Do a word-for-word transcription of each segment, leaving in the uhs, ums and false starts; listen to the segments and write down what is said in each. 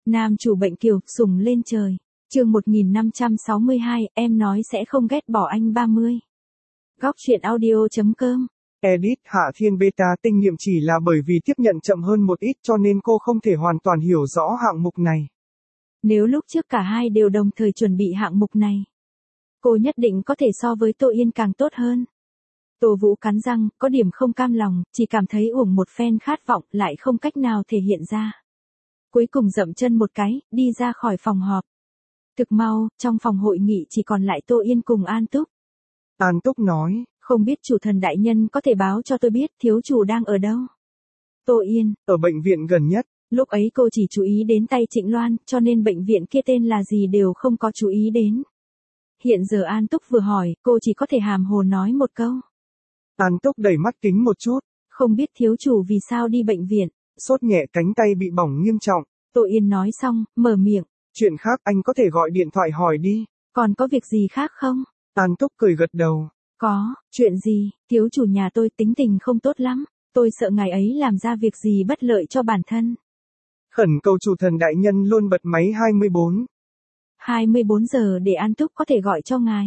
Nam chủ bệnh kiều, sùng lên trời. Chương một nghìn năm trăm sáu mươi hai, em nói sẽ không ghét bỏ anh ba mươi. Góc truyện audio chấm com. Edit Hạ Thiên beta tinh nhiệm chỉ là bởi vì tiếp nhận chậm hơn một ít cho nên cô không thể hoàn toàn hiểu rõ hạng mục này. Nếu lúc trước cả hai đều đồng thời chuẩn bị hạng mục này, cô nhất định có thể so với Tô Yên càng tốt hơn. Tô Vũ cắn răng, có điểm không cam lòng, chỉ cảm thấy uổng một phen khát vọng lại không cách nào thể hiện ra. Cuối cùng dậm chân một cái, đi ra khỏi phòng họp. Thực mau, trong phòng hội nghị chỉ còn lại Tô Yên cùng An Túc. An Túc nói, không biết chủ thần đại nhân có thể báo cho tôi biết thiếu chủ đang ở đâu. Tô Yên, ở bệnh viện gần nhất. Lúc ấy cô chỉ chú ý đến tay Trịnh Loan, cho nên bệnh viện kia tên là gì đều không có chú ý đến. Hiện giờ An Túc vừa hỏi, cô chỉ có thể hàm hồ nói một câu. An Túc đẩy mắt kính một chút. Không biết thiếu chủ vì sao đi bệnh viện. Sốt nhẹ, cánh tay bị bỏng nghiêm trọng. Tô Yên nói xong, mở miệng. Chuyện khác anh có thể gọi điện thoại hỏi đi. Còn có việc gì khác không? An Túc cười gật đầu. Có, chuyện gì, thiếu chủ nhà tôi tính tình không tốt lắm. Tôi sợ ngài ấy làm ra việc gì bất lợi cho bản thân. Khẩn cầu chủ thần đại nhân luôn bật máy hai mươi bốn. hai mươi bốn giờ để An Túc có thể gọi cho ngài.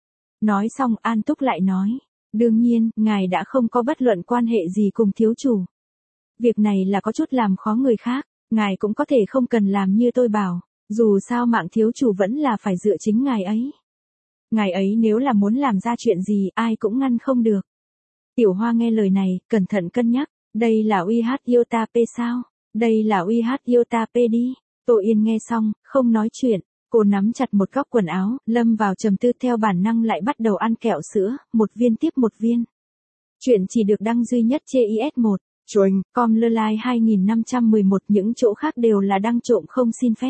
Nói xong An Túc lại nói. Đương nhiên, ngài đã không có bất luận quan hệ gì cùng thiếu chủ. Việc này là có chút làm khó người khác, ngài cũng có thể không cần làm như tôi bảo, dù sao mạng thiếu chủ vẫn là phải dựa chính ngài ấy. Ngài ấy nếu là muốn làm ra chuyện gì ai cũng ngăn không được. Tiểu Hoa nghe lời này, cẩn thận cân nhắc, đây là uy hát Iota P sao? Đây là uy hát Iota P đi. Tô Yên nghe xong, không nói chuyện, cô nắm chặt một góc quần áo, lâm vào trầm tư theo bản năng lại bắt đầu ăn kẹo sữa, một viên tiếp một viên. Chuyện chỉ được đăng duy nhất trên i ét một. Choing, com lơ lai hai nghìn năm trăm mười một, những chỗ khác đều là đăng trộm không xin phép.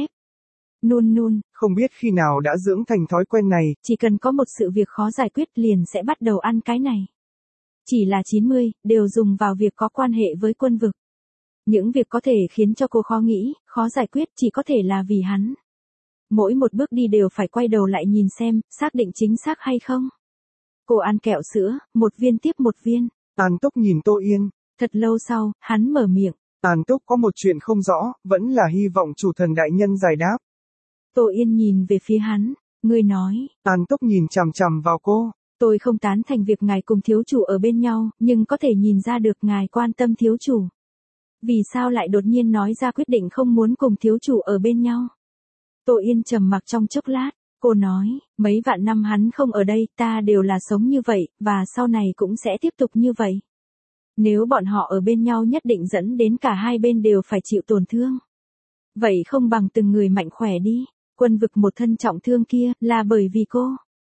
Nun nun, không biết khi nào đã dưỡng thành thói quen này. Chỉ cần có một sự việc khó giải quyết liền sẽ bắt đầu ăn cái này. Chỉ là chín mươi, đều dùng vào việc có quan hệ với quân vực. Những việc có thể khiến cho cô khó nghĩ, khó giải quyết chỉ có thể là vì hắn. Mỗi một bước đi đều phải quay đầu lại nhìn xem, xác định chính xác hay không. Cô ăn kẹo sữa, một viên tiếp một viên. An Túc nhìn Tô Yên. Thật lâu sau, hắn mở miệng. An Túc có một chuyện không rõ, vẫn là hy vọng chủ thần đại nhân giải đáp. Tô Yên nhìn về phía hắn, người nói. An Túc nhìn chằm chằm vào cô. Tôi không tán thành việc ngài cùng thiếu chủ ở bên nhau, nhưng có thể nhìn ra được ngài quan tâm thiếu chủ. Vì sao lại đột nhiên nói ra quyết định không muốn cùng thiếu chủ ở bên nhau? Tô Yên trầm mặc trong chốc lát, cô nói, mấy vạn năm hắn không ở đây, ta đều là sống như vậy, và sau này cũng sẽ tiếp tục như vậy. Nếu bọn họ ở bên nhau nhất định dẫn đến cả hai bên đều phải chịu tổn thương. Vậy không bằng từng người mạnh khỏe đi, quân vực một thân trọng thương kia, là bởi vì cô.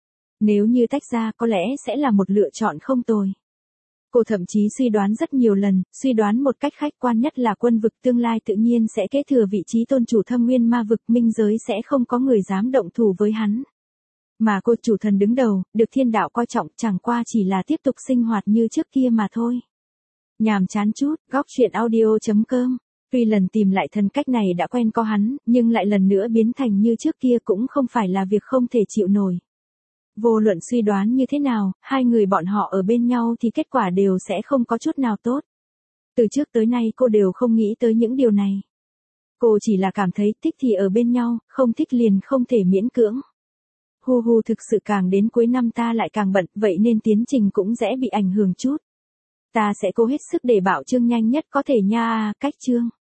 Nếu như tách ra có lẽ sẽ là một lựa chọn không tồi. Cô thậm chí suy đoán rất nhiều lần, suy đoán một cách khách quan nhất là quân vực tương lai tự nhiên sẽ kế thừa vị trí tôn chủ thâm nguyên ma vực, minh giới sẽ không có người dám động thủ với hắn. Mà cô chủ thần đứng đầu, được thiên đạo coi trọng chẳng qua chỉ là tiếp tục sinh hoạt như trước kia mà thôi. Nhàm chán chút, góc truyện audio chấm com. Tuy lần tìm lại thân cách này đã quen có hắn, nhưng lại lần nữa biến thành như trước kia cũng không phải là việc không thể chịu nổi. Vô luận suy đoán như thế nào, hai người bọn họ ở bên nhau thì kết quả đều sẽ không có chút nào tốt. Từ trước tới nay cô đều không nghĩ tới những điều này. Cô chỉ là cảm thấy thích thì ở bên nhau, không thích liền không thể miễn cưỡng. Hu hu, thực sự càng đến cuối năm ta lại càng bận, vậy nên tiến trình cũng dễ bị ảnh hưởng chút. Ta sẽ cố hết sức để bảo chương nhanh nhất có thể nha, cách chương.